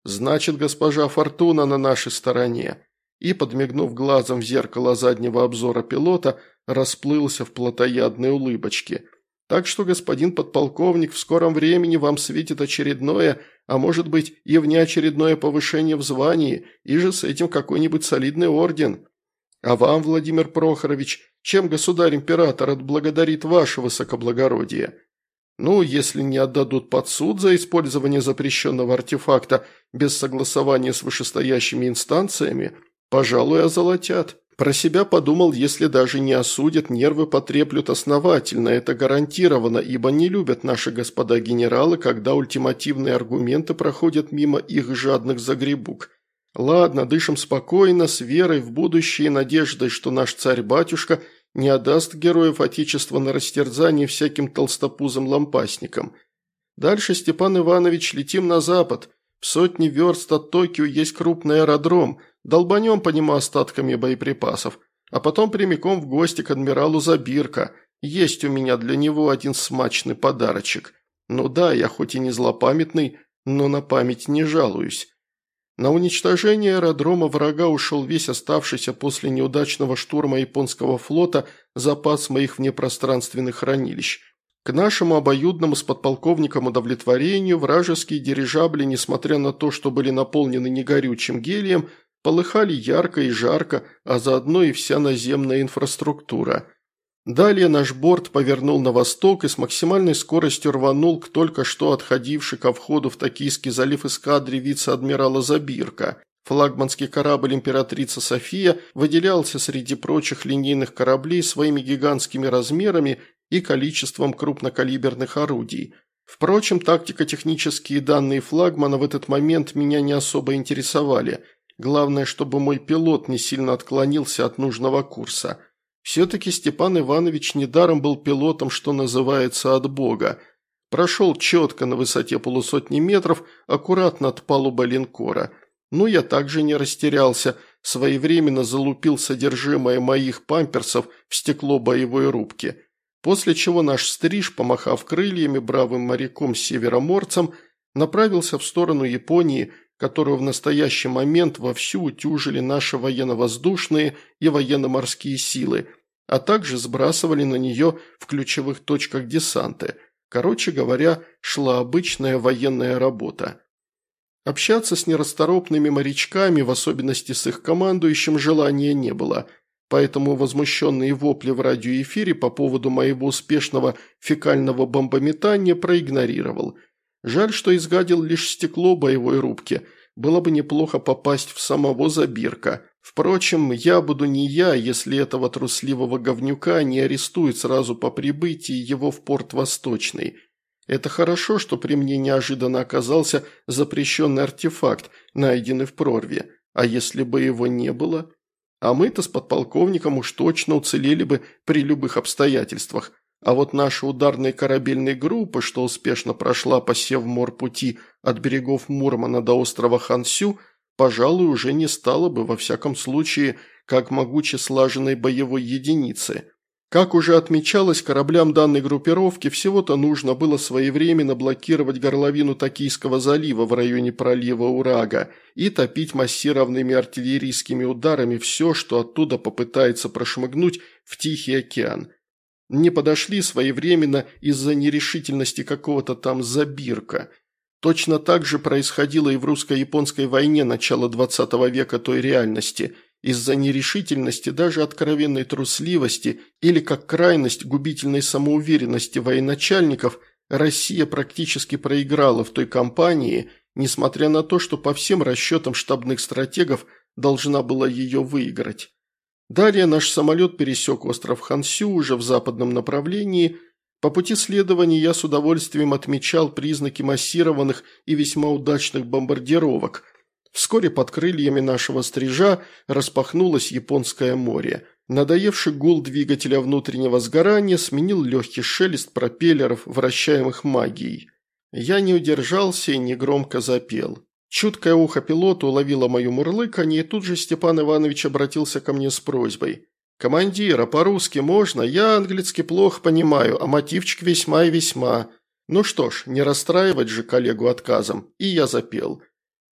Значит, госпожа Фортуна на нашей стороне. И, подмигнув глазом в зеркало заднего обзора пилота, расплылся в плотоядной улыбочке. Так что, господин подполковник, в скором времени вам светит очередное, а может быть и внеочередное повышение в звании, и же с этим какой-нибудь солидный орден. А вам, Владимир Прохорович, чем государь-император отблагодарит ваше высокоблагородие? Ну, если не отдадут под суд за использование запрещенного артефакта без согласования с вышестоящими инстанциями, пожалуй, озолотят. Про себя подумал, если даже не осудят, нервы потреплют основательно, это гарантированно, ибо не любят наши господа генералы, когда ультимативные аргументы проходят мимо их жадных загребук. Ладно, дышим спокойно, с верой в будущее и надеждой, что наш царь-батюшка не отдаст героев Отечества на растерзание всяким толстопузым лампасникам. Дальше, Степан Иванович, летим на запад. В сотни верст от Токио есть крупный аэродром. Долбанем по нему остатками боеприпасов. А потом прямиком в гости к адмиралу Забирко. Есть у меня для него один смачный подарочек. Ну да, я хоть и не злопамятный, но на память не жалуюсь. На уничтожение аэродрома врага ушел весь оставшийся после неудачного штурма японского флота запас моих внепространственных хранилищ. К нашему обоюдному с подполковником удовлетворению вражеские дирижабли, несмотря на то, что были наполнены негорючим гелием, полыхали ярко и жарко, а заодно и вся наземная инфраструктура. Далее наш борт повернул на восток и с максимальной скоростью рванул к только что отходившей ко входу в Токийский залив эскадре вице-адмирала Забирко. Флагманский корабль «Императрица София» выделялся среди прочих линейных кораблей своими гигантскими размерами и количеством крупнокалиберных орудий. Впрочем, тактико-технические данные флагмана в этот момент меня не особо интересовали. Главное, чтобы мой пилот не сильно отклонился от нужного курса. Все-таки Степан Иванович недаром был пилотом, что называется, от Бога. Прошел четко на высоте полусотни метров, аккуратно от палубы линкора. Ну, я также не растерялся, своевременно залупил содержимое моих памперсов в стекло боевой рубки. После чего наш стриж, помахав крыльями бравым моряком-североморцем, направился в сторону Японии, которую в настоящий момент вовсю утюжили наши военно-воздушные и военно-морские силы, а также сбрасывали на нее в ключевых точках десанты. Короче говоря, шла обычная военная работа. Общаться с нерасторопными морячками, в особенности с их командующим, желания не было, поэтому возмущенные вопли в радиоэфире по поводу моего успешного фекального бомбометания проигнорировал. Жаль, что изгадил лишь стекло боевой рубки. Было бы неплохо попасть в самого Забирко. Впрочем, я буду не я, если этого трусливого говнюка не арестуют сразу по прибытии его в порт Восточный. Это хорошо, что при мне неожиданно оказался запрещенный артефакт, найденный в прорве. А если бы его не было? А мы-то с подполковником уж точно уцелели бы при любых обстоятельствах. А вот наша ударная корабельная группа, что успешно прошла по Севморпути от берегов Мурмана до острова Хансю, пожалуй, уже не стала бы, во всяком случае, как могуче слаженной боевой единицы. Как уже отмечалось, кораблям данной группировки всего-то нужно было своевременно блокировать горловину Токийского залива в районе пролива Урага и топить массированными артиллерийскими ударами все, что оттуда попытается прошмыгнуть в Тихий океан. Не подошли своевременно из-за нерешительности какого-то там Забирко. Точно так же происходило и в русско-японской войне начала XX века той реальности. Из-за нерешительности, даже откровенной трусливости или как крайность губительной самоуверенности военачальников, Россия практически проиграла в той кампании, несмотря на то, что по всем расчетам штабных стратегов должна была ее выиграть. Далее наш самолет пересек остров Хансю уже в западном направлении. По пути следования я с удовольствием отмечал признаки массированных и весьма удачных бомбардировок. Вскоре под крыльями нашего стрижа распахнулось Японское море. Надоевший гул двигателя внутреннего сгорания сменил легкий шелест пропеллеров, вращаемых магией. Я не удержался и негромко запел. Чуткое ухо пилота уловило мое мурлыканье, и тут же Степан Иванович обратился ко мне с просьбой. «Командир, а по-русски можно? Я английский плохо понимаю, а мотивчик весьма и весьма». Ну что ж, не расстраивать же коллегу отказом, и я запел.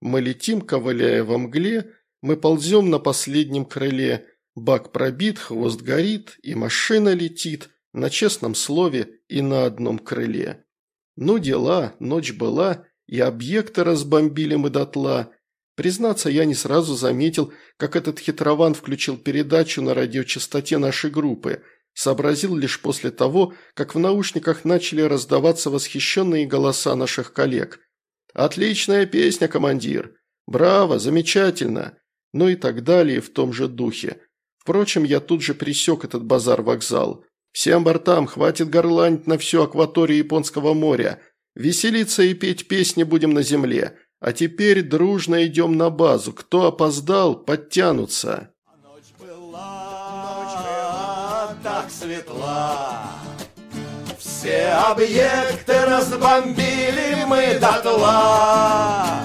Мы летим, ковыляя во мгле, мы ползем на последнем крыле. Бак пробит, хвост горит, и машина летит на честном слове и на одном крыле. Ну дела, ночь была, и объекты разбомбили мы дотла. Признаться, я не сразу заметил, как этот хитрован включил передачу на радиочастоте нашей группы. Сообразил лишь после того, как в наушниках начали раздаваться восхищенные голоса наших коллег. «Отличная песня, командир! Браво! Замечательно!» Ну и так далее в том же духе. Впрочем, я тут же пресек этот базар-вокзал. «Всем бортам хватит горланить на всю акваторию Японского моря. Веселиться и петь песни будем на земле. А теперь дружно идем на базу. Кто опоздал, подтянутся». Ночь была так светла, все объекты разбомбили мы дотла.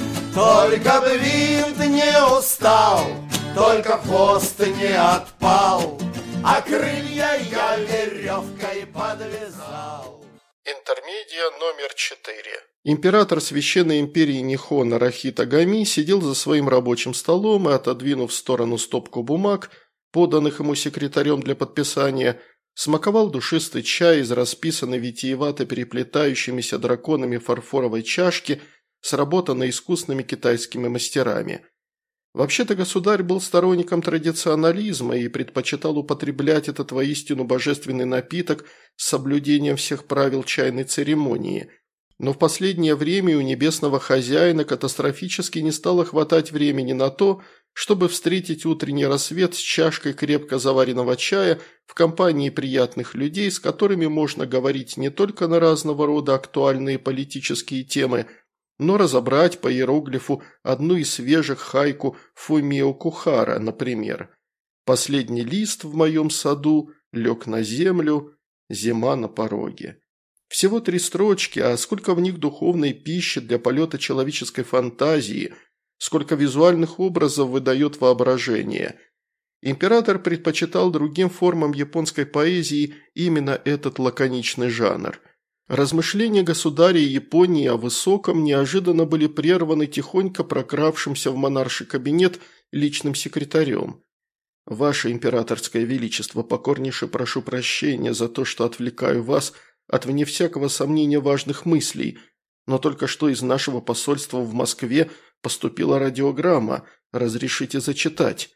Только б винт не устал, только хвост не отпал, а крылья я веревкой подвязал. Интермедия номер 4. Император Священной империи Нихон Арахита Гами сидел за своим рабочим столом и, отодвинув в сторону стопку бумаг, поданных ему секретарем для подписания, смаковал душистый чай из расписанной витиевато переплетающимися драконами фарфоровой чашки, сработанной искусными китайскими мастерами. Вообще-то государь был сторонником традиционализма и предпочитал употреблять этот воистину божественный напиток с соблюдением всех правил чайной церемонии. Но в последнее время у небесного хозяина катастрофически не стало хватать времени на то, чтобы встретить утренний рассвет с чашкой крепко заваренного чая в компании приятных людей, с которыми можно говорить не только на разного рода актуальные политические темы, но разобрать по иероглифу одну из свежих хайку Фумио Кухара, например. «Последний лист в моем саду лег на землю, зима на пороге». Всего 3 строчки, а сколько в них духовной пищи для полета человеческой фантазии, сколько визуальных образов выдает воображение. Император предпочитал другим формам японской поэзии именно этот лаконичный жанр. Размышления государя Японии о высоком неожиданно были прерваны тихонько прокравшимся в монарший кабинет личным секретарем. «Ваше императорское величество, покорнейше прошу прощения за то, что отвлекаю вас от вне всякого сомнения важных мыслей, но только что из нашего посольства в Москве поступила радиограмма. Разрешите зачитать?»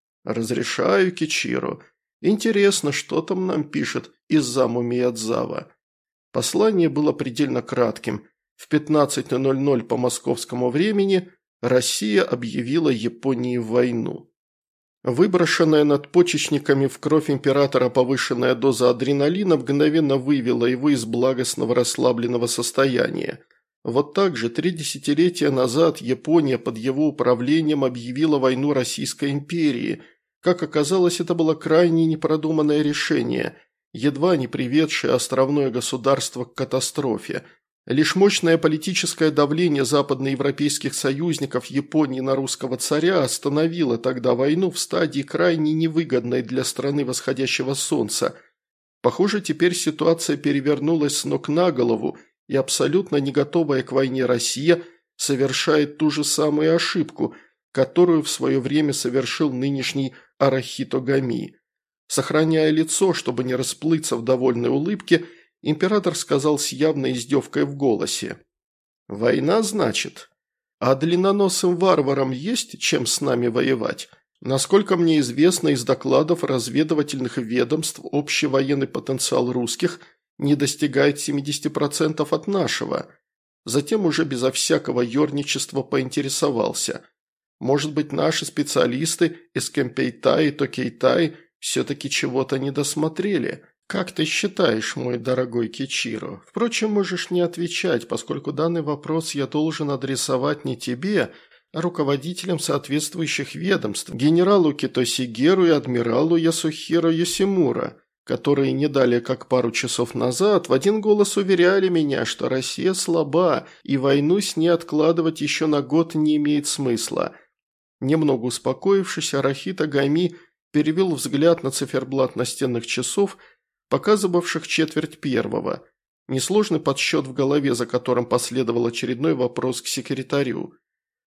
«Разрешаю, Кичиро. Интересно, что там нам пишет Изаму Миядзава?» Послание было предельно кратким. В 15:00 по московскому времени Россия объявила Японии войну. Выброшенная надпочечниками в кровь императора повышенная доза адреналина мгновенно вывела его из благостного расслабленного состояния. Вот так же 3 десятилетия назад Япония под его управлением объявила войну Российской империи. Как оказалось, это было крайне непродуманное решение, едва не приведшее островное государство к катастрофе. Лишь мощное политическое давление западноевропейских союзников Японии на русского царя остановило тогда войну в стадии крайне невыгодной для страны восходящего солнца. Похоже, теперь ситуация перевернулась с ног на голову, и абсолютно не готовая к войне Россия совершает ту же самую ошибку, которую в свое время совершил нынешний Арахито Гами. Сохраняя лицо, чтобы не расплыться в довольной улыбке, император сказал с явной издевкой в голосе: «Война, значит? А длинноносым варварам есть чем с нами воевать? Насколько мне известно из докладов разведывательных ведомств, общий военный потенциал русских не достигает 70% от нашего». Затем уже безо всякого ерничества поинтересовался: «Может быть, наши специалисты из Кэмпейтай и Токейтай все-таки чего-то не досмотрели? Как ты считаешь, мой дорогой Кичиро? Впрочем, можешь не отвечать, поскольку данный вопрос я должен адресовать не тебе, а руководителям соответствующих ведомств, генералу Китосигеру и адмиралу Ясухиро Йосимура, которые не далее как пару часов назад в один голос уверяли меня, что Россия слаба и войну с ней откладывать еще на год не имеет смысла». Немного успокоившись, Арахито Гами перевел взгляд на циферблат настенных часов, показывавших 1:45. Несложный подсчет в голове, за которым последовал очередной вопрос к секретарю.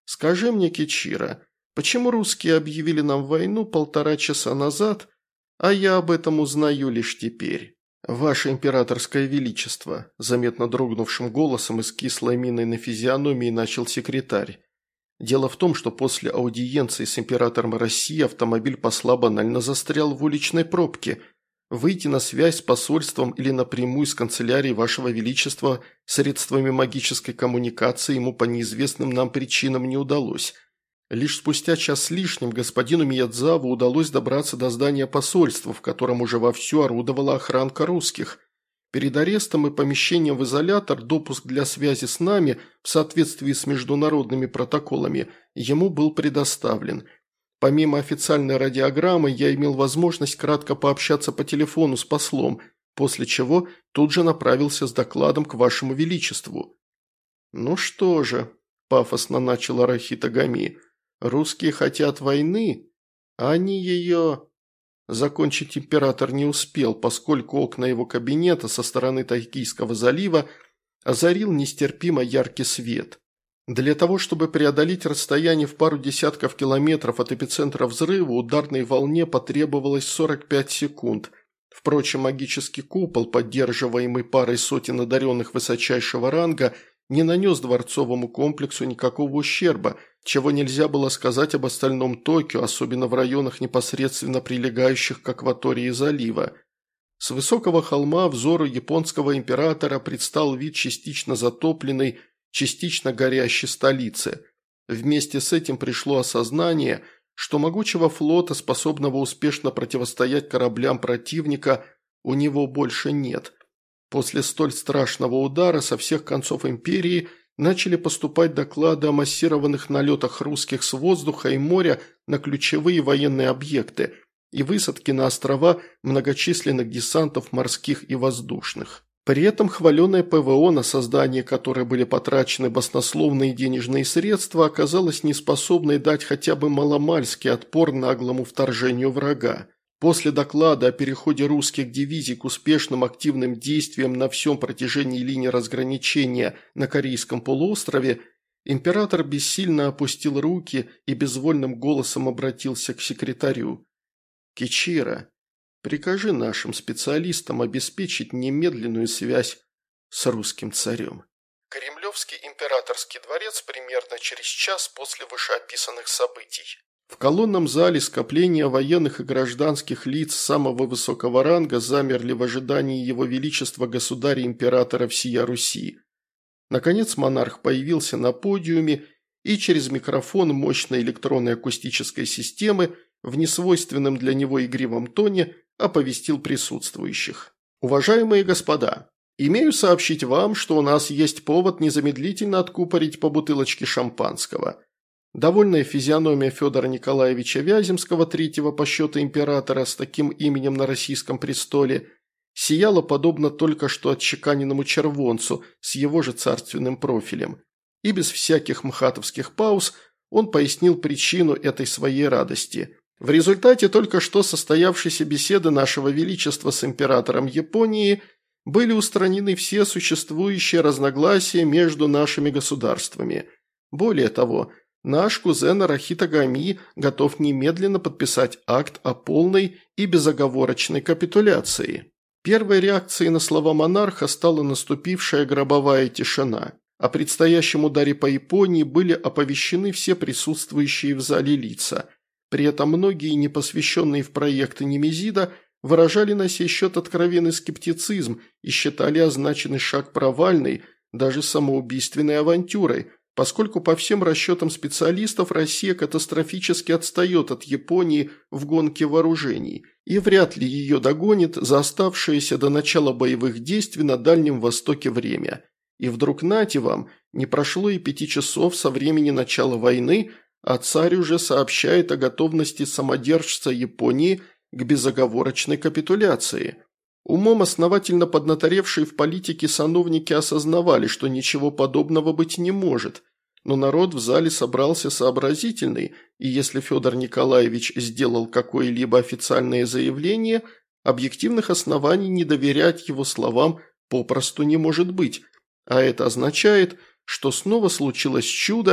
Скажи мне, Кичиро, почему русские объявили нам войну 1,5 часа назад, а я об этом узнаю лишь теперь? Ваше императорское величество», – заметно дрогнувшим голосом и с кислой миной на физиономии начал секретарь. «Дело в том, что после аудиенции с императором России автомобиль посла банально застрял в уличной пробке. Выйти на связь с посольством или напрямую с канцелярией Вашего Величества средствами магической коммуникации ему по неизвестным нам причинам не удалось. Лишь спустя час с лишним господину Миядзаву удалось добраться до здания посольства, в котором уже вовсю орудовала охранка русских. Перед арестом и помещением в изолятор допуск для связи с нами в соответствии с международными протоколами ему был предоставлен. Помимо официальной радиограммы, я имел возможность кратко пообщаться по телефону с послом, после чего тут же направился с докладом к Вашему Величеству». «Ну что же», – пафосно начал Арахита Гами, – «русские хотят войны, а они ее...» Закончить император не успел, поскольку окна его кабинета со стороны Токийского залива озарил нестерпимо яркий свет. Для того, чтобы преодолеть расстояние в пару десятков километров от эпицентра взрыва, ударной волне потребовалось 45 секунд. Впрочем, магический купол, поддерживаемый парой сотен одаренных высочайшего ранга, не нанес дворцовому комплексу никакого ущерба, чего нельзя было сказать об остальном Токио, особенно в районах, непосредственно прилегающих к акватории залива. С высокого холма взору японского императора предстал вид частично затопленной, частично горящей столицы. Вместе с этим пришло осознание, что могучего флота, способного успешно противостоять кораблям противника, у него больше нет. После столь страшного удара со всех концов империи начали поступать доклады о массированных налетах русских с воздуха и моря на ключевые военные объекты и высадки на острова многочисленных десантов морских и воздушных. При этом хваленое ПВО, на создание которой были потрачены баснословные денежные средства, оказалось неспособной дать хотя бы маломальский отпор наглому вторжению врага. После доклада о переходе русских дивизий к успешным активным действиям на всем протяжении линии разграничения на Корейском полуострове, император бессильно опустил руки и безвольным голосом обратился к секретарю. «Кичиро, прикажи нашим специалистам обеспечить немедленную связь с русским царем». Кремлевский императорский дворец примерно через час после вышеописанных событий. В колонном зале скопления военных и гражданских лиц самого высокого ранга замерли в ожидании его величества государя-императора всея Руси. Наконец монарх появился на подиуме и через микрофон мощной электронной акустической системы в несвойственном для него игривом тоне оповестил присутствующих. «Уважаемые господа, имею сообщить вам, что у нас есть повод незамедлительно откупорить по бутылочке шампанского». Довольная физиономия Федора Николаевича Вяземского, третьего по счету императора с таким именем на российском престоле, сияла подобно только что отчеканенному червонцу с его же царственным профилем. И без всяких мхатовских пауз он пояснил причину этой своей радости. В результате только что состоявшейся беседы нашего величества с императором Японии были устранены все существующие разногласия между нашими государствами. Более того, наш кузен Арахита Гами готов немедленно подписать акт о полной и безоговорочной капитуляции. Первой реакцией на слова монарха стала наступившая гробовая тишина. О предстоящем ударе по Японии были оповещены все присутствующие в зале лица. При этом многие, не посвященные в проекты Немезида, выражали на сей счет откровенный скептицизм и считали означенный шаг провальной, даже самоубийственной авантюрой, поскольку по всем расчетам специалистов Россия катастрофически отстает от Японии в гонке вооружений и вряд ли ее догонит за оставшееся до начала боевых действий на Дальнем Востоке время. И вдруг нате вам, не прошло и 5 часов со времени начала войны, а царь уже сообщает о готовности самодержца Японии к безоговорочной капитуляции. Умом основательно поднаторевшие в политике сановники осознавали, что ничего подобного быть не может, но народ в зале собрался сообразительный, и если Федор Николаевич сделал какое-либо официальное заявление, объективных оснований не доверять его словам попросту не может быть, а это означает, что снова случилось чудо,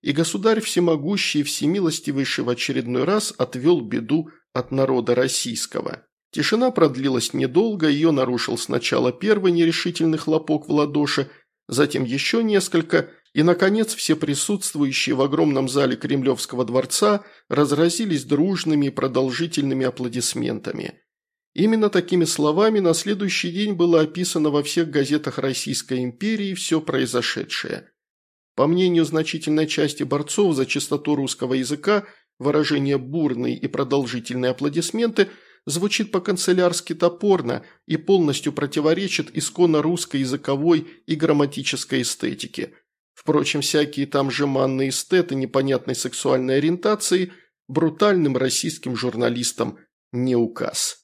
и государь всемогущий и всемилостивейший в очередной раз отвел беду от народа российского. Тишина продлилась недолго, ее нарушил сначала первый нерешительный хлопок в ладоши, затем еще несколько, и, наконец, все присутствующие в огромном зале Кремлевского дворца разразились дружными и продолжительными аплодисментами. Именно такими словами на следующий день было описано во всех газетах Российской империи все произошедшее. По мнению значительной части борцов за чистоту русского языка, выражение «бурные и продолжительные аплодисменты» звучит по-канцелярски топорно и полностью противоречит исконно русской языковой и грамматической эстетике. Впрочем, всякие там жеманные эстеты непонятной сексуальной ориентации брутальным российским журналистам не указ.